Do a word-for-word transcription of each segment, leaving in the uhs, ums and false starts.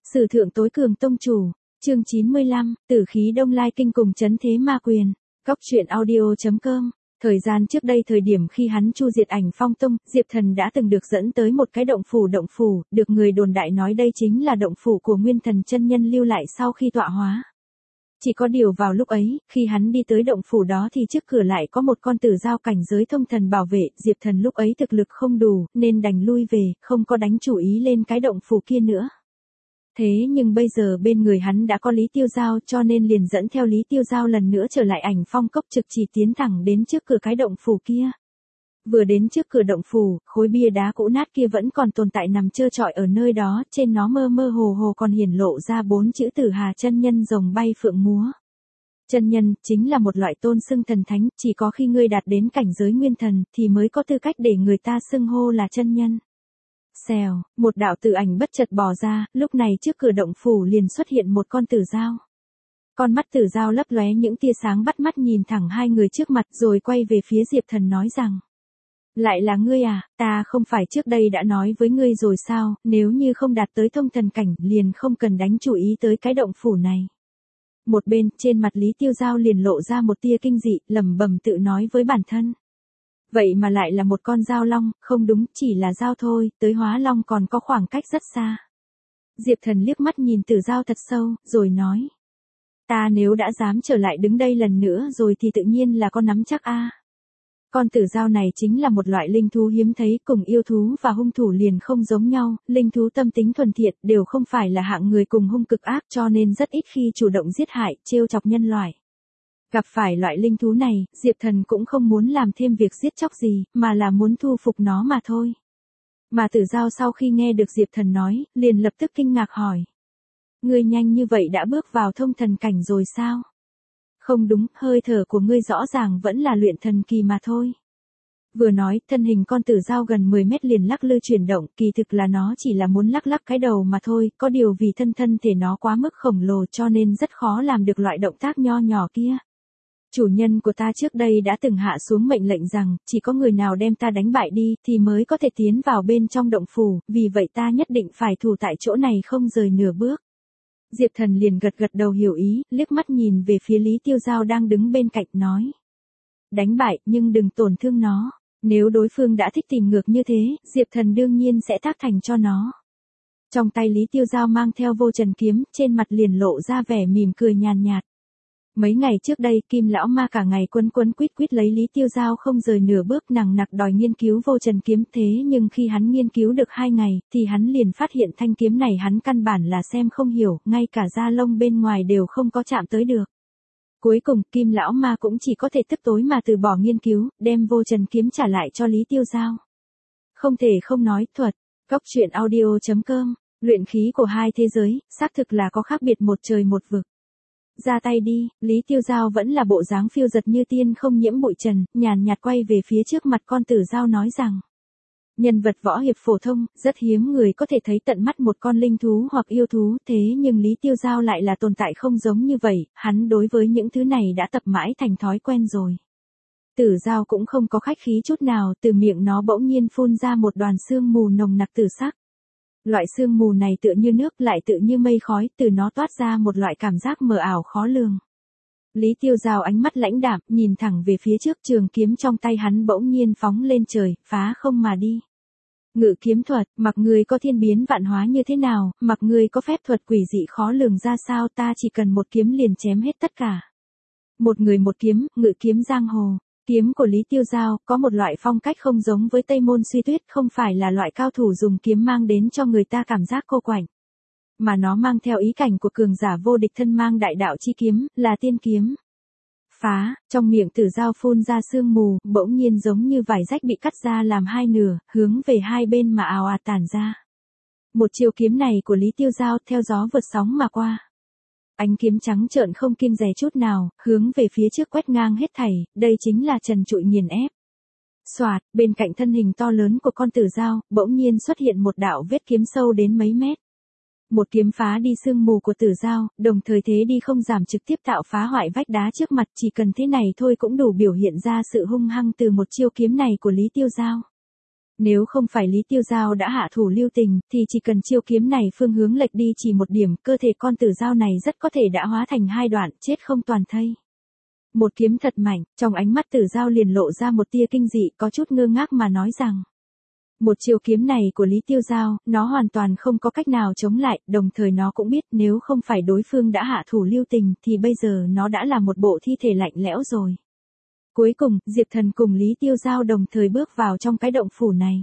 Sử thượng tối cường tông chủ, chương chín mươi lăm, tử khí đông lai kinh cùng chấn thế ma quyền, góc truyện audio.com. Thời gian trước đây thời điểm khi hắn chu diệt ảnh phong tông, Diệp Thần đã từng được dẫn tới một cái động phủ động phủ, được người đồn đại nói đây chính là động phủ của nguyên thần chân nhân lưu lại sau khi tọa hóa. Chỉ có điều vào lúc ấy, khi hắn đi tới động phủ đó thì trước cửa lại có một con tử dao cảnh giới thông thần bảo vệ, Diệp Thần lúc ấy thực lực không đủ, nên đành lui về, không có đánh chủ ý lên cái động phủ kia nữa. Thế nhưng bây giờ bên người hắn đã có Lý Tiêu Giao cho nên liền dẫn theo Lý Tiêu Giao lần nữa trở lại ảnh phong cốc trực chỉ tiến thẳng đến trước cửa cái động phủ kia. Vừa đến trước cửa động phủ, khối bia đá cũ nát kia vẫn còn tồn tại nằm trơ trọi ở nơi đó, trên nó mơ mơ hồ hồ còn hiển lộ ra bốn chữ Tử Hà chân nhân rồng bay phượng múa. Chân nhân chính là một loại tôn xưng thần thánh, chỉ có khi ngươi đạt đến cảnh giới nguyên thần thì mới có tư cách để người ta xưng hô là chân nhân. Xèo, một đạo tử ảnh bất chợt bò ra, lúc này trước cửa động phủ liền xuất hiện một con tử dao. Con mắt tử dao lấp lóe những tia sáng bắt mắt nhìn thẳng hai người trước mặt rồi quay về phía Diệp Thần nói rằng: lại là ngươi à, ta không phải trước đây đã nói với ngươi rồi sao, nếu như không đạt tới thông thần cảnh liền không cần đánh chủ ý tới cái động phủ này. Một bên, trên mặt Lý Tiêu Giao liền lộ ra một tia kinh dị, lẩm bẩm tự nói với bản thân. Vậy mà lại là một con dao long, không đúng, chỉ là dao thôi, tới hóa long còn có khoảng cách rất xa. Diệp Thần liếc mắt nhìn tử dao thật sâu, rồi nói. Ta nếu đã dám trở lại đứng đây lần nữa rồi thì tự nhiên là con nắm chắc a. Con tử dao này chính là một loại linh thú hiếm thấy, cùng yêu thú và hung thủ liền không giống nhau, linh thú tâm tính thuần thiện đều không phải là hạng người cùng hung cực ác cho nên rất ít khi chủ động giết hại, trêu chọc nhân loại. Gặp phải loại linh thú này, Diệp Thần cũng không muốn làm thêm việc giết chóc gì, mà là muốn thu phục nó mà thôi. Mà tử dao sau khi nghe được Diệp Thần nói, liền lập tức kinh ngạc hỏi. Ngươi nhanh như vậy đã bước vào thông thần cảnh rồi sao? Không đúng, hơi thở của ngươi rõ ràng vẫn là luyện thần kỳ mà thôi. Vừa nói, thân hình con tử dao gần mười mét liền lắc lư chuyển động, kỳ thực là nó chỉ là muốn lắc lắc cái đầu mà thôi, có điều vì thân thân thể nó quá mức khổng lồ cho nên rất khó làm được loại động tác nho nhỏ kia. Chủ nhân của ta trước đây đã từng hạ xuống mệnh lệnh rằng, chỉ có người nào đem ta đánh bại đi, thì mới có thể tiến vào bên trong động phủ, vì vậy ta nhất định phải thủ tại chỗ này không rời nửa bước. Diệp Thần liền gật gật đầu hiểu ý, liếc mắt nhìn về phía Lý Tiêu Giao đang đứng bên cạnh nói. Đánh bại, nhưng đừng tổn thương nó, nếu đối phương đã thích tìm ngược như thế, Diệp Thần đương nhiên sẽ tác thành cho nó. Trong tay Lý Tiêu Giao mang theo vô trần kiếm, trên mặt liền lộ ra vẻ mỉm cười nhàn nhạt. Mấy ngày trước đây, Kim lão ma cả ngày quấn quấn quýt quýt lấy Lý Tiêu Giao không rời nửa bước, nằng nặc đòi nghiên cứu vô trần kiếm, thế nhưng khi hắn nghiên cứu được hai ngày, thì hắn liền phát hiện thanh kiếm này hắn căn bản là xem không hiểu, ngay cả da lông bên ngoài đều không có chạm tới được. Cuối cùng, Kim lão ma cũng chỉ có thể tức tối mà từ bỏ nghiên cứu, đem vô trần kiếm trả lại cho Lý Tiêu Giao. Không thể không nói, thuật, góc truyện audio.com, luyện khí của hai thế giới, xác thực là có khác biệt một trời một vực. Ra tay đi, Lý Tiêu Giao vẫn là bộ dáng phiêu giật như tiên không nhiễm bụi trần, nhàn nhạt quay về phía trước mặt con tử dao nói rằng. Nhân vật võ hiệp phổ thông, rất hiếm người có thể thấy tận mắt một con linh thú hoặc yêu thú, thế nhưng Lý Tiêu Giao lại là tồn tại không giống như vậy, hắn đối với những thứ này đã tập mãi thành thói quen rồi. Tử dao cũng không có khách khí chút nào, từ miệng nó bỗng nhiên phun ra một đoàn sương mù nồng nặc tử sắc. Loại sương mù này tựa như nước lại tựa như mây khói, từ nó toát ra một loại cảm giác mờ ảo khó lường. Lý Tiêu Giao ánh mắt lãnh đạm, nhìn thẳng về phía trước, trường kiếm trong tay hắn bỗng nhiên phóng lên trời, phá không mà đi. Ngự kiếm thuật, mặc người có thiên biến vạn hóa như thế nào, mặc người có phép thuật quỷ dị khó lường ra sao, ta chỉ cần một kiếm liền chém hết tất cả. Một người một kiếm, ngự kiếm giang hồ. Kiếm của Lý Tiêu Giao có một loại phong cách không giống với Tây Môn Suy Tuyết, không phải là loại cao thủ dùng kiếm mang đến cho người ta cảm giác cô quạnh, mà nó mang theo ý cảnh của cường giả vô địch thân mang đại đạo chi kiếm, là tiên kiếm. Phá, trong miệng tử dao phun ra sương mù, bỗng nhiên giống như vải rách bị cắt ra làm hai nửa, hướng về hai bên mà ào ạt tản ra. Một chiêu kiếm này của Lý Tiêu Giao theo gió vượt sóng mà qua. Ánh kiếm trắng trợn không kiêng dè chút nào, hướng về phía trước quét ngang hết thảy, đây chính là trần trụi nghiền ép. Soạt, bên cạnh thân hình to lớn của con tử dao, bỗng nhiên xuất hiện một đạo vết kiếm sâu đến mấy mét. Một kiếm phá đi sương mù của tử dao, đồng thời thế đi không giảm trực tiếp tạo phá hoại vách đá trước mặt, chỉ cần thế này thôi cũng đủ biểu hiện ra sự hung hăng từ một chiêu kiếm này của Lý Tiêu Giao. Nếu không phải Lý Tiêu Giao đã hạ thủ lưu tình, thì chỉ cần chiêu kiếm này phương hướng lệch đi chỉ một điểm, cơ thể con tử dao này rất có thể đã hóa thành hai đoạn, chết không toàn thây. Một kiếm thật mạnh, trong ánh mắt tử dao liền lộ ra một tia kinh dị, có chút ngơ ngác mà nói rằng. Một chiêu kiếm này của Lý Tiêu Giao, nó hoàn toàn không có cách nào chống lại, đồng thời nó cũng biết nếu không phải đối phương đã hạ thủ lưu tình thì bây giờ nó đã là một bộ thi thể lạnh lẽo rồi. Cuối cùng, Diệp Thần cùng Lý Tiêu Giao đồng thời bước vào trong cái động phủ này.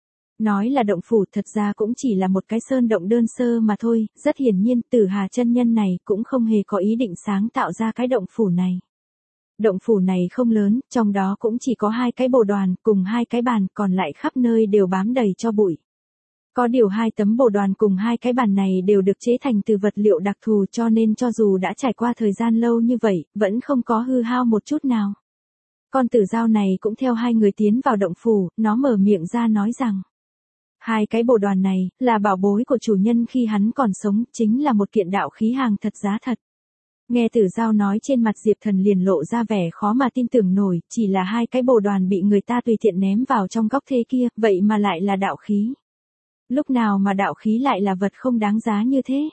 Nói là động phủ thật ra cũng chỉ là một cái sơn động đơn sơ mà thôi, rất hiển nhiên Tử Hà chân nhân này cũng không hề có ý định sáng tạo ra cái động phủ này. Động phủ này không lớn, trong đó cũng chỉ có hai cái bồ đoàn cùng hai cái bàn, còn lại khắp nơi đều bám đầy cho bụi. Có điều hai tấm bồ đoàn cùng hai cái bàn này đều được chế thành từ vật liệu đặc thù, cho nên cho dù đã trải qua thời gian lâu như vậy, vẫn không có hư hao một chút nào. Con tử dao này cũng theo hai người tiến vào động phủ, nó mở miệng ra nói rằng. Hai cái bồ đoàn này, là bảo bối của chủ nhân khi hắn còn sống, chính là một kiện đạo khí hàng thật giá thật. Nghe tử dao nói, trên mặt Diệp Thần liền lộ ra vẻ khó mà tin tưởng nổi, chỉ là hai cái bồ đoàn bị người ta tùy tiện ném vào trong góc thế kia, vậy mà lại là đạo khí. Lúc nào mà đạo khí lại là vật không đáng giá như thế?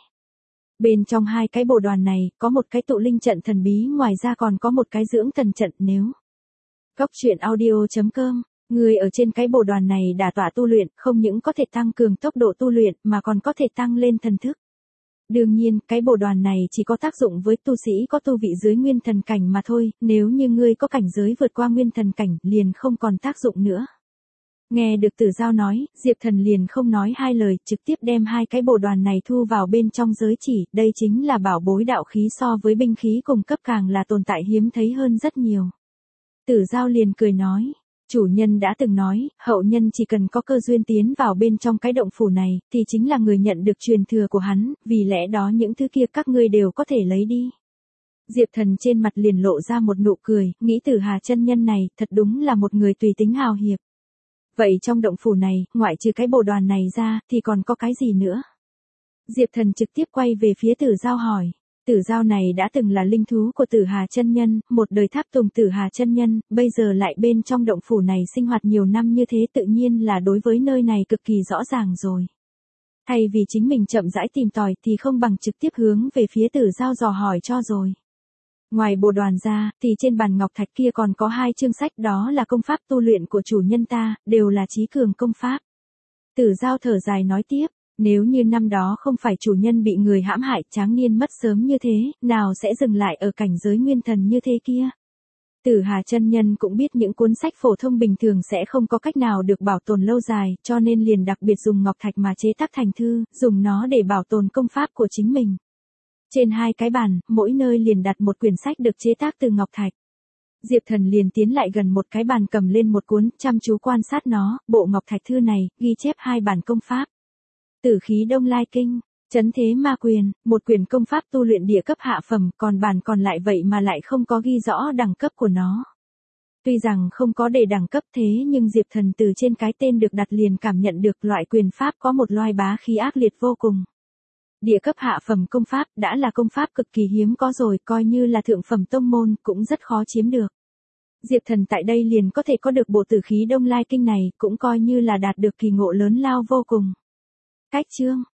Bên trong hai cái bồ đoàn này, có một cái tụ linh trận thần bí, ngoài ra còn có một cái dưỡng thần trận. Nếu Góc truyện audio chấm com, người ở trên cái bồ đoàn này đả tọa tu luyện, không những có thể tăng cường tốc độ tu luyện, mà còn có thể tăng lên thần thức. Đương nhiên, cái bồ đoàn này chỉ có tác dụng với tu sĩ có tu vị dưới nguyên thần cảnh mà thôi, nếu như ngươi có cảnh giới vượt qua nguyên thần cảnh, liền không còn tác dụng nữa. Nghe được tử dao nói, Diệp Thần liền không nói hai lời, trực tiếp đem hai cái bồ đoàn này thu vào bên trong giới chỉ, đây chính là bảo bối đạo khí, so với binh khí cùng cấp càng là tồn tại hiếm thấy hơn rất nhiều. Tử dao liền cười nói. Chủ nhân đã từng nói, hậu nhân chỉ cần có cơ duyên tiến vào bên trong cái động phủ này, thì chính là người nhận được truyền thừa của hắn, vì lẽ đó những thứ kia các ngươi đều có thể lấy đi. Diệp Thần trên mặt liền lộ ra một nụ cười, nghĩ Tử Hà chân nhân này, thật đúng là một người tùy tính hào hiệp. Vậy trong động phủ này, ngoại trừ cái bồ đoàn này ra, thì còn có cái gì nữa? Diệp Thần trực tiếp quay về phía Tử Dao hỏi. Tử dao này đã từng là linh thú của Tử Hà chân nhân, một đời tháp tùng Tử Hà chân nhân, bây giờ lại bên trong động phủ này sinh hoạt nhiều năm như thế, tự nhiên là đối với nơi này cực kỳ rõ ràng rồi. Thay vì chính mình chậm rãi tìm tòi thì không bằng trực tiếp hướng về phía Tử dao dò hỏi cho rồi. Ngoài bồ đoàn ra, thì trên bàn ngọc thạch kia còn có hai chương sách, đó là công pháp tu luyện của chủ nhân ta, đều là chí cường công pháp. Tử dao thở dài nói tiếp. Nếu như năm đó không phải chủ nhân bị người hãm hại, tráng niên mất sớm như thế, nào sẽ dừng lại ở cảnh giới nguyên thần như thế kia. Tử Hà chân nhân cũng biết những cuốn sách phổ thông bình thường sẽ không có cách nào được bảo tồn lâu dài, cho nên liền đặc biệt dùng ngọc thạch mà chế tác thành thư, dùng nó để bảo tồn công pháp của chính mình. Trên hai cái bàn, mỗi nơi liền đặt một quyển sách được chế tác từ ngọc thạch. Diệp Thần liền tiến lại gần một cái bàn, cầm lên một cuốn, chăm chú quan sát nó, bộ ngọc thạch thư này, ghi chép hai bản công pháp. Tử khí Đông Lai Kinh, Chấn Thế Ma Quyền, một quyển công pháp tu luyện địa cấp hạ phẩm, còn bản còn lại vậy mà lại không có ghi rõ đẳng cấp của nó. Tuy rằng không có để đẳng cấp thế nhưng Diệp Thần từ trên cái tên được đặt liền cảm nhận được loại quyền pháp có một loài bá khí ác liệt vô cùng. Địa cấp hạ phẩm công pháp đã là công pháp cực kỳ hiếm có rồi, coi như là thượng phẩm tông môn cũng rất khó chiếm được. Diệp Thần tại đây liền có thể có được bộ Tử khí Đông Lai Kinh này, cũng coi như là đạt được kỳ ngộ lớn lao vô cùng. Cách chương